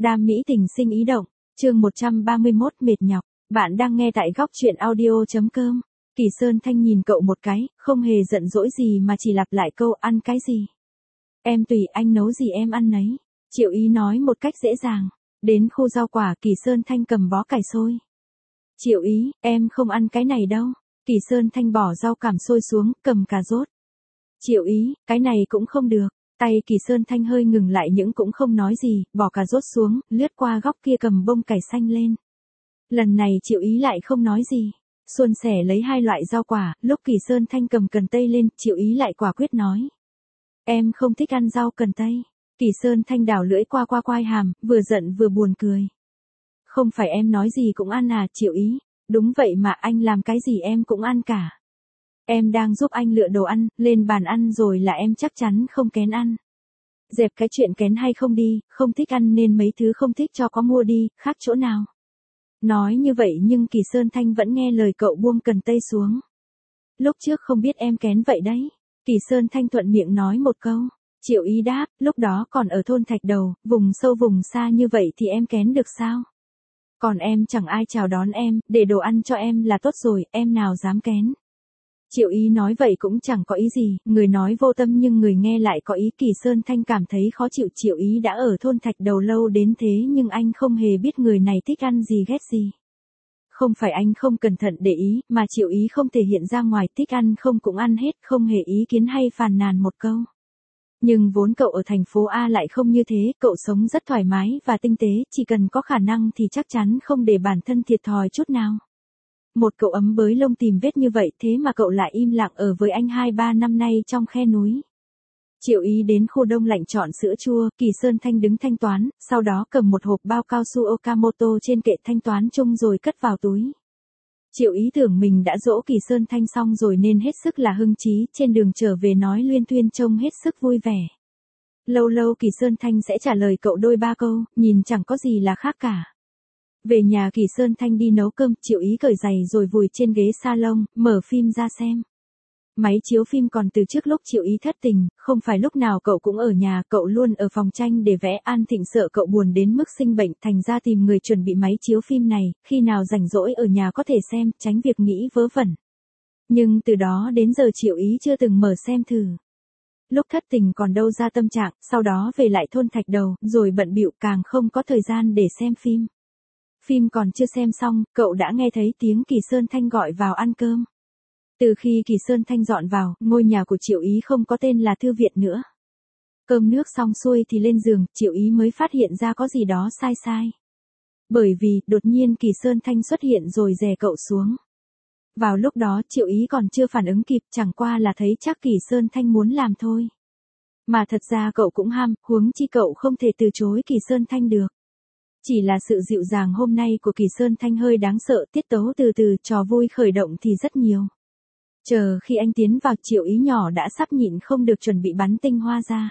Đam mỹ tình sinh ý động, chương 131 mệt nhọc, bạn đang nghe tại góc truyện audio.com. Kỳ Sơn Thanh nhìn cậu một cái, không hề giận dỗi gì mà chỉ lặp lại câu ăn cái gì. Em tùy anh nấu gì em ăn nấy. Triệu Ý nói một cách dễ dàng. Đến khu rau quả Kỳ Sơn Thanh cầm bó cải xôi. Triệu Ý, em không ăn cái này đâu. Kỳ Sơn Thanh bỏ rau cảm xôi xuống, cầm cà rốt. Triệu Ý, cái này cũng không được. Tay Kỳ Sơn Thanh hơi ngừng lại nhưng cũng không nói gì, bỏ cà rốt xuống, lướt qua góc kia cầm bông cải xanh lên. Lần này Triệu Ý lại không nói gì. Suôn sẻ lấy hai loại rau quả, lúc Kỳ Sơn Thanh cầm cần tây lên, Triệu Ý lại quả quyết nói. Em không thích ăn rau cần tây. Kỳ Sơn Thanh đảo lưỡi qua quai hàm, vừa giận vừa buồn cười. Không phải em nói gì cũng ăn à, Triệu Ý. Đúng vậy mà anh làm cái gì em cũng ăn cả. Em đang giúp anh lựa đồ ăn, lên bàn ăn rồi là em chắc chắn không kén ăn. Dẹp cái chuyện kén hay không đi, không thích ăn nên mấy thứ không thích cho có mua đi, khác chỗ nào. Nói như vậy nhưng Kỳ Sơn Thanh vẫn nghe lời cậu buông cần tây xuống. Lúc trước không biết em kén vậy đấy. Kỳ Sơn Thanh thuận miệng nói một câu. Triệu Ý đáp, lúc đó còn ở thôn Thạch Đầu, vùng sâu vùng xa như vậy thì em kén được sao? Còn em chẳng ai chào đón em, để đồ ăn cho em là tốt rồi, em nào dám kén. Triệu Ý nói vậy cũng chẳng có ý gì, người nói vô tâm nhưng người nghe lại có ý. Kỳ Sơn Thanh cảm thấy khó chịu. Triệu Ý đã ở thôn Thạch Đầu lâu đến thế nhưng anh không hề biết người này thích ăn gì ghét gì. Không phải anh không cẩn thận để ý, mà Triệu Ý không thể hiện ra ngoài, thích ăn không cũng ăn hết, không hề ý kiến hay phàn nàn một câu. Nhưng vốn cậu ở thành phố A lại không như thế, cậu sống rất thoải mái và tinh tế, chỉ cần có khả năng thì chắc chắn không để bản thân thiệt thòi chút nào. Một cậu ấm bới lông tìm vết như vậy thế mà cậu lại im lặng ở với anh 2-3 năm nay trong khe núi. Triệu Ý đến khu đông lạnh chọn sữa chua, Kỳ Sơn Thanh đứng thanh toán, sau đó cầm một hộp bao cao su Okamoto trên kệ thanh toán chung rồi cất vào túi. Triệu Ý tưởng mình đã dỗ Kỳ Sơn Thanh xong rồi nên hết sức là hưng trí, trên đường trở về nói luyên thuyên trông hết sức vui vẻ. Lâu lâu Kỳ Sơn Thanh sẽ trả lời cậu đôi ba câu, nhìn chẳng có gì là khác cả. Về nhà Kỳ Sơn Thanh đi nấu cơm, Triệu Ý cởi giày rồi vùi trên ghế salon, mở phim ra xem. Máy chiếu phim còn từ trước lúc Triệu Ý thất tình, không phải lúc nào cậu cũng ở nhà, cậu luôn ở phòng tranh để vẽ. An Thịnh sợ cậu buồn đến mức sinh bệnh, thành ra tìm người chuẩn bị máy chiếu phim này, khi nào rảnh rỗi ở nhà có thể xem, tránh việc nghĩ vớ vẩn. Nhưng từ đó đến giờ Triệu Ý chưa từng mở xem thử. Lúc thất tình còn đâu ra tâm trạng, sau đó về lại thôn Thạch Đầu, rồi bận bịu càng không có thời gian để xem phim. Phim còn chưa xem xong, cậu đã nghe thấy tiếng Kỳ Sơn Thanh gọi vào ăn cơm. Từ khi Kỳ Sơn Thanh dọn vào, ngôi nhà của Triệu Ý không có tên là thư viện nữa. Cơm nước xong xuôi thì lên giường, Triệu Ý mới phát hiện ra có gì đó sai sai. Bởi vì, đột nhiên Kỳ Sơn Thanh xuất hiện rồi đè cậu xuống. Vào lúc đó Triệu Ý còn chưa phản ứng kịp, chẳng qua là thấy chắc Kỳ Sơn Thanh muốn làm thôi. Mà thật ra cậu cũng ham, huống chi cậu không thể từ chối Kỳ Sơn Thanh được. Chỉ là sự dịu dàng hôm nay của Kỳ Sơn Thanh hơi đáng sợ, tiết tấu từ từ, trò vui khởi động thì rất nhiều. Chờ khi anh tiến vào, Triệu Ý nhỏ đã sắp nhịn không được chuẩn bị bắn tinh hoa ra.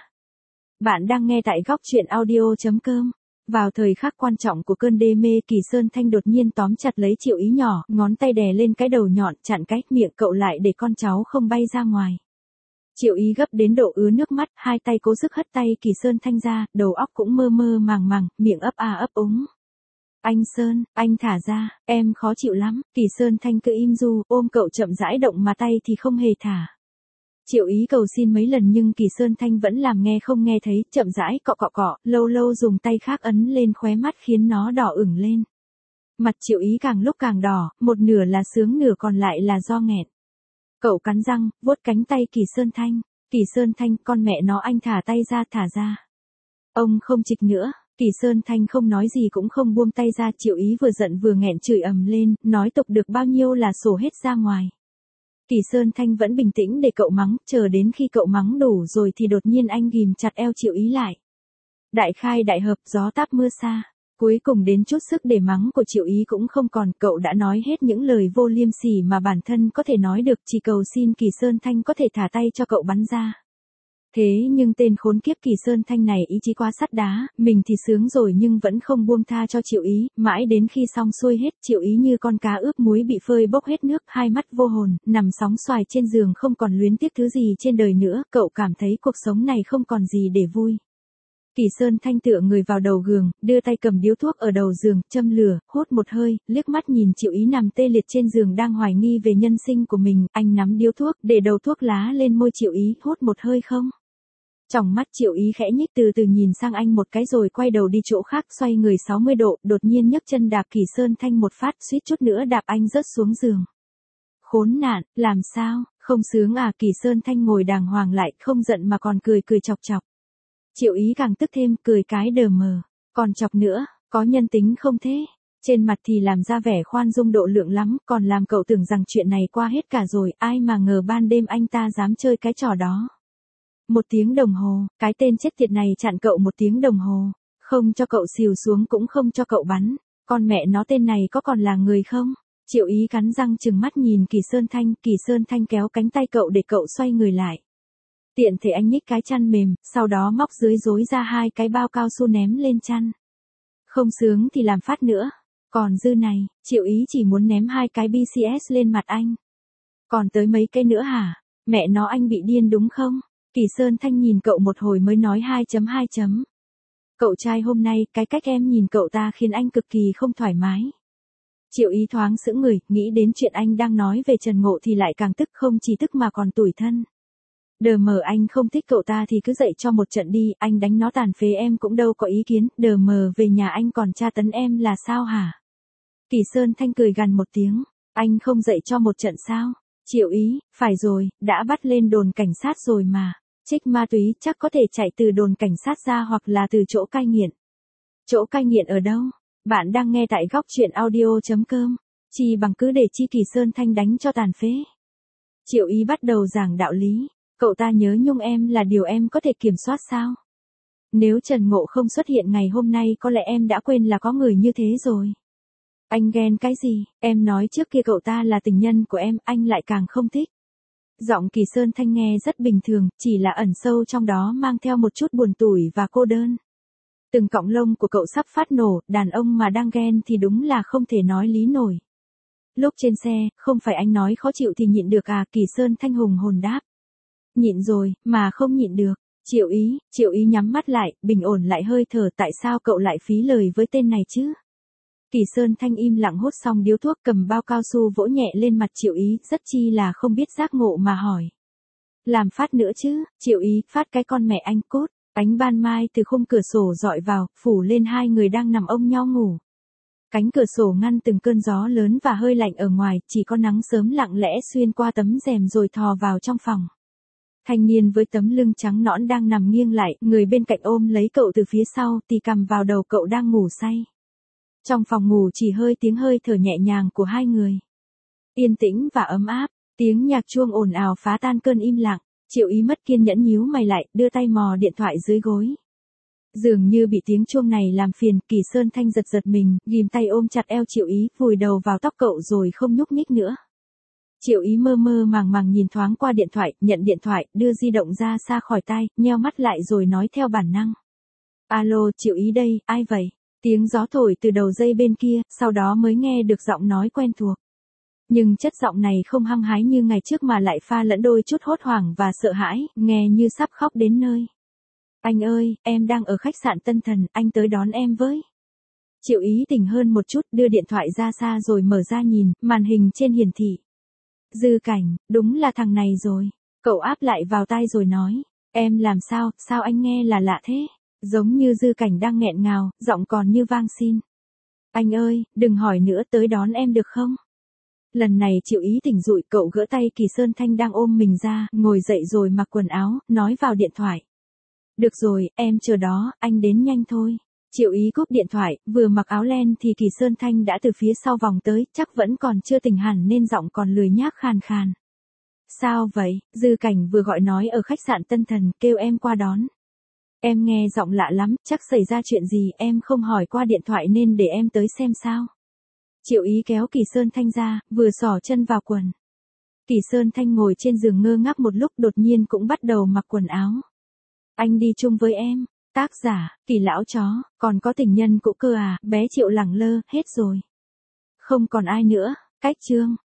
Bạn đang nghe tại góc truyện audio.com. Vào thời khắc quan trọng của cơn đê mê, Kỳ Sơn Thanh đột nhiên tóm chặt lấy Triệu Ý nhỏ, ngón tay đè lên cái đầu nhọn, chặn cái miệng cậu lại để con cháu không bay ra ngoài. Triệu Ý gấp đến độ ứa nước mắt, hai tay cố sức hất tay Kỳ Sơn Thanh ra, đầu óc cũng mơ mơ màng màng, miệng ấp a ấp úng. Anh Sơn, anh thả ra, em khó chịu lắm. Kỳ Sơn Thanh cứ im ru, ôm cậu chậm rãi động mà tay thì không hề thả. Triệu Ý cầu xin mấy lần nhưng Kỳ Sơn Thanh vẫn làm nghe không nghe thấy, chậm rãi cọ cọ cọ, lâu lâu dùng tay khác ấn lên khóe mắt khiến nó đỏ ửng lên. Mặt Triệu Ý càng lúc càng đỏ, một nửa là sướng nửa còn lại là do nghẹn. Cậu cắn răng, vuốt cánh tay Kỳ Sơn Thanh. Kỳ Sơn Thanh, con mẹ nó anh thả tay ra, thả ra. Ông không chịch nữa. Kỳ Sơn Thanh không nói gì cũng không buông tay ra. Triệu Ý vừa giận vừa nghẹn chửi ầm lên, nói tục được bao nhiêu là sổ hết ra ngoài. Kỳ Sơn Thanh vẫn bình tĩnh để cậu mắng, chờ đến khi cậu mắng đủ rồi thì đột nhiên anh ghìm chặt eo Triệu Ý lại. Đại khai đại hợp, gió táp mưa xa. Cuối cùng đến chút sức để mắng của Triệu Ý cũng không còn, cậu đã nói hết những lời vô liêm sỉ mà bản thân có thể nói được, chỉ cầu xin Kỳ Sơn Thanh có thể thả tay cho cậu bắn ra. Thế nhưng tên khốn kiếp Kỳ Sơn Thanh này ý chí quá sắt đá, mình thì sướng rồi nhưng vẫn không buông tha cho Triệu Ý, mãi đến khi xong xuôi hết, Triệu Ý như con cá ướp muối bị phơi bốc hết nước, hai mắt vô hồn, nằm sóng xoài trên giường không còn luyến tiếc thứ gì trên đời nữa, cậu cảm thấy cuộc sống này không còn gì để vui. Kỳ Sơn Thanh tựa người vào đầu giường, đưa tay cầm điếu thuốc ở đầu giường, châm lửa, hút một hơi, liếc mắt nhìn Triệu Ý nằm tê liệt trên giường đang hoài nghi về nhân sinh của mình, anh nắm điếu thuốc, để đầu thuốc lá lên môi Triệu Ý, hút một hơi không. Tròng mắt Triệu Ý khẽ nhích từ từ nhìn sang anh một cái rồi quay đầu đi chỗ khác, xoay người 60 độ, đột nhiên nhấc chân đạp Kỳ Sơn Thanh một phát, suýt chút nữa đạp anh rớt xuống giường. Khốn nạn, làm sao, không sướng à? Kỳ Sơn Thanh ngồi đàng hoàng lại, không giận mà còn cười cười chọc chọc. Triệu Ý càng tức thêm, cười cái đờ mờ, còn chọc nữa, có nhân tính không thế? Trên mặt thì làm ra vẻ khoan dung độ lượng lắm, còn làm cậu tưởng rằng chuyện này qua hết cả rồi, ai mà ngờ ban đêm anh ta dám chơi cái trò đó. 1 tiếng đồng hồ, cái tên chết tiệt này chặn cậu 1 tiếng đồng hồ, không cho cậu xìu xuống cũng không cho cậu bắn, con mẹ nó tên này có còn là người không? Triệu Ý cắn răng trừng mắt nhìn Kỳ Sơn Thanh kéo cánh tay cậu để cậu xoay người lại. Tiện thể anh nhích cái chăn mềm, sau đó móc dưới rối ra 2 cái bao cao su ném lên chăn. Không sướng thì làm phát nữa, còn dư này, Triệu Ý chỉ muốn ném 2 cái BCS lên mặt anh. Còn tới mấy cái nữa hả? Mẹ nó anh bị điên đúng không? Kỳ Sơn Thanh nhìn cậu một hồi mới nói 2.2. Cậu trai hôm nay, cái cách em nhìn cậu ta khiến anh cực kỳ không thoải mái. Triệu Ý thoáng sững người, nghĩ đến chuyện anh đang nói về Trần Ngộ thì lại càng tức, không chỉ tức mà còn tủi thân. Đờ mờ anh không thích cậu ta thì cứ dạy cho một trận đi, anh đánh nó tàn phế em cũng đâu có ý kiến, đờ mờ về nhà anh còn tra tấn em là sao hả? Kỳ Sơn Thanh cười gằn một tiếng, anh không dạy cho một trận sao? Triệu Ý, phải rồi, đã bắt lên đồn cảnh sát rồi mà. Trích ma túy chắc có thể chạy từ đồn cảnh sát ra hoặc là từ chỗ cai nghiện. Chỗ cai nghiện ở đâu? Bạn đang nghe tại góc truyện audio.com. Chi bằng cứ để chi Kỳ Sơn Thanh đánh cho tàn phế. Triệu Ý bắt đầu giảng đạo lý. Cậu ta nhớ nhung em là điều em có thể kiểm soát sao? Nếu Trần Ngộ không xuất hiện ngày hôm nay có lẽ em đã quên là có người như thế rồi. Anh ghen cái gì? Em nói trước kia cậu ta là tình nhân của em, anh lại càng không thích. Giọng Kỳ Sơn Thanh nghe rất bình thường, chỉ là ẩn sâu trong đó mang theo một chút buồn tủi và cô đơn. Từng cọng lông của cậu sắp phát nổ, đàn ông mà đang ghen thì đúng là không thể nói lý nổi. Lúc trên xe, không phải anh nói khó chịu thì nhịn được à? Kỳ Sơn Thanh hùng hồn đáp. Nhịn rồi, mà không nhịn được. Triệu Ý nhắm mắt lại, bình ổn lại hơi thở, tại sao cậu lại phí lời với tên này chứ? Kỳ Sơn Thanh im lặng hút xong điếu thuốc, cầm bao cao su vỗ nhẹ lên mặt Triệu Ý, rất chi là không biết giác ngộ mà hỏi. Làm phát nữa chứ? Triệu Ý, phát cái con mẹ anh cốt. Ánh ban mai từ khung cửa sổ dọi vào, phủ lên 2 người đang nằm ôm nhau ngủ. Cánh cửa sổ ngăn từng cơn gió lớn và hơi lạnh ở ngoài, chỉ có nắng sớm lặng lẽ xuyên qua tấm rèm rồi thò vào trong phòng. Thanh niên với tấm lưng trắng nõn đang nằm nghiêng lại, người bên cạnh ôm lấy cậu từ phía sau, tì cằm vào đầu cậu đang ngủ say. Trong phòng ngủ chỉ tiếng hơi thở nhẹ nhàng của 2 người. Yên tĩnh và ấm áp, tiếng nhạc chuông ồn ào phá tan cơn im lặng. Triệu Ý mất kiên nhẫn nhíu mày lại, đưa tay mò điện thoại dưới gối. Dường như bị tiếng chuông này làm phiền, Kỳ Sơn Thanh giật mình, ghim tay ôm chặt eo Triệu Ý, vùi đầu vào tóc cậu rồi không nhúc nhích nữa. Triệu Ý mơ mơ màng nhìn thoáng qua điện thoại, nhận điện thoại, đưa di động ra xa khỏi tai, nheo mắt lại rồi nói theo bản năng. Alo, Triệu Ý đây, ai vậy? Tiếng gió thổi từ đầu dây bên kia, sau đó mới nghe được giọng nói quen thuộc. Nhưng chất giọng này không hăng hái như ngày trước mà lại pha lẫn đôi chút hốt hoảng và sợ hãi, nghe như sắp khóc đến nơi. Anh ơi, em đang ở khách sạn Tân Thần, anh tới đón em với. Triệu Ý tỉnh hơn một chút, đưa điện thoại ra xa rồi mở ra nhìn, màn hình trên hiển thị. Dư Cảnh, đúng là thằng này rồi. Cậu áp lại vào tai rồi nói, em làm sao anh nghe là lạ thế? Giống như Dư Cảnh đang nghẹn ngào, giọng còn như vang xin. Anh ơi, đừng hỏi nữa, tới đón em được không? Lần này Triệu Ý tỉnh dụi, cậu gỡ tay Kỳ Sơn Thanh đang ôm mình ra, ngồi dậy rồi mặc quần áo, nói vào điện thoại. Được rồi, em chờ đó, anh đến nhanh thôi. Triệu Ý cúp điện thoại, vừa mặc áo len thì Kỳ Sơn Thanh đã từ phía sau vòng tới, chắc vẫn còn chưa tỉnh hẳn nên giọng còn lười nhác khàn khàn. Sao vậy? Dư Cảnh vừa gọi nói ở khách sạn Tân Thần, kêu em qua đón. Em nghe giọng lạ lắm, chắc xảy ra chuyện gì, em không hỏi qua điện thoại nên để em tới xem sao. Triệu Ý kéo Kỳ Sơn Thanh ra, vừa xỏ chân vào quần. Kỳ Sơn Thanh ngồi trên giường ngơ ngác một lúc, đột nhiên cũng bắt đầu mặc quần áo. Anh đi chung với em. Tác giả, Kỳ lão chó, còn có tình nhân cũ cơ à? Bé Triệu lẳng lơ, hết rồi. Không còn ai nữa. Cách chương.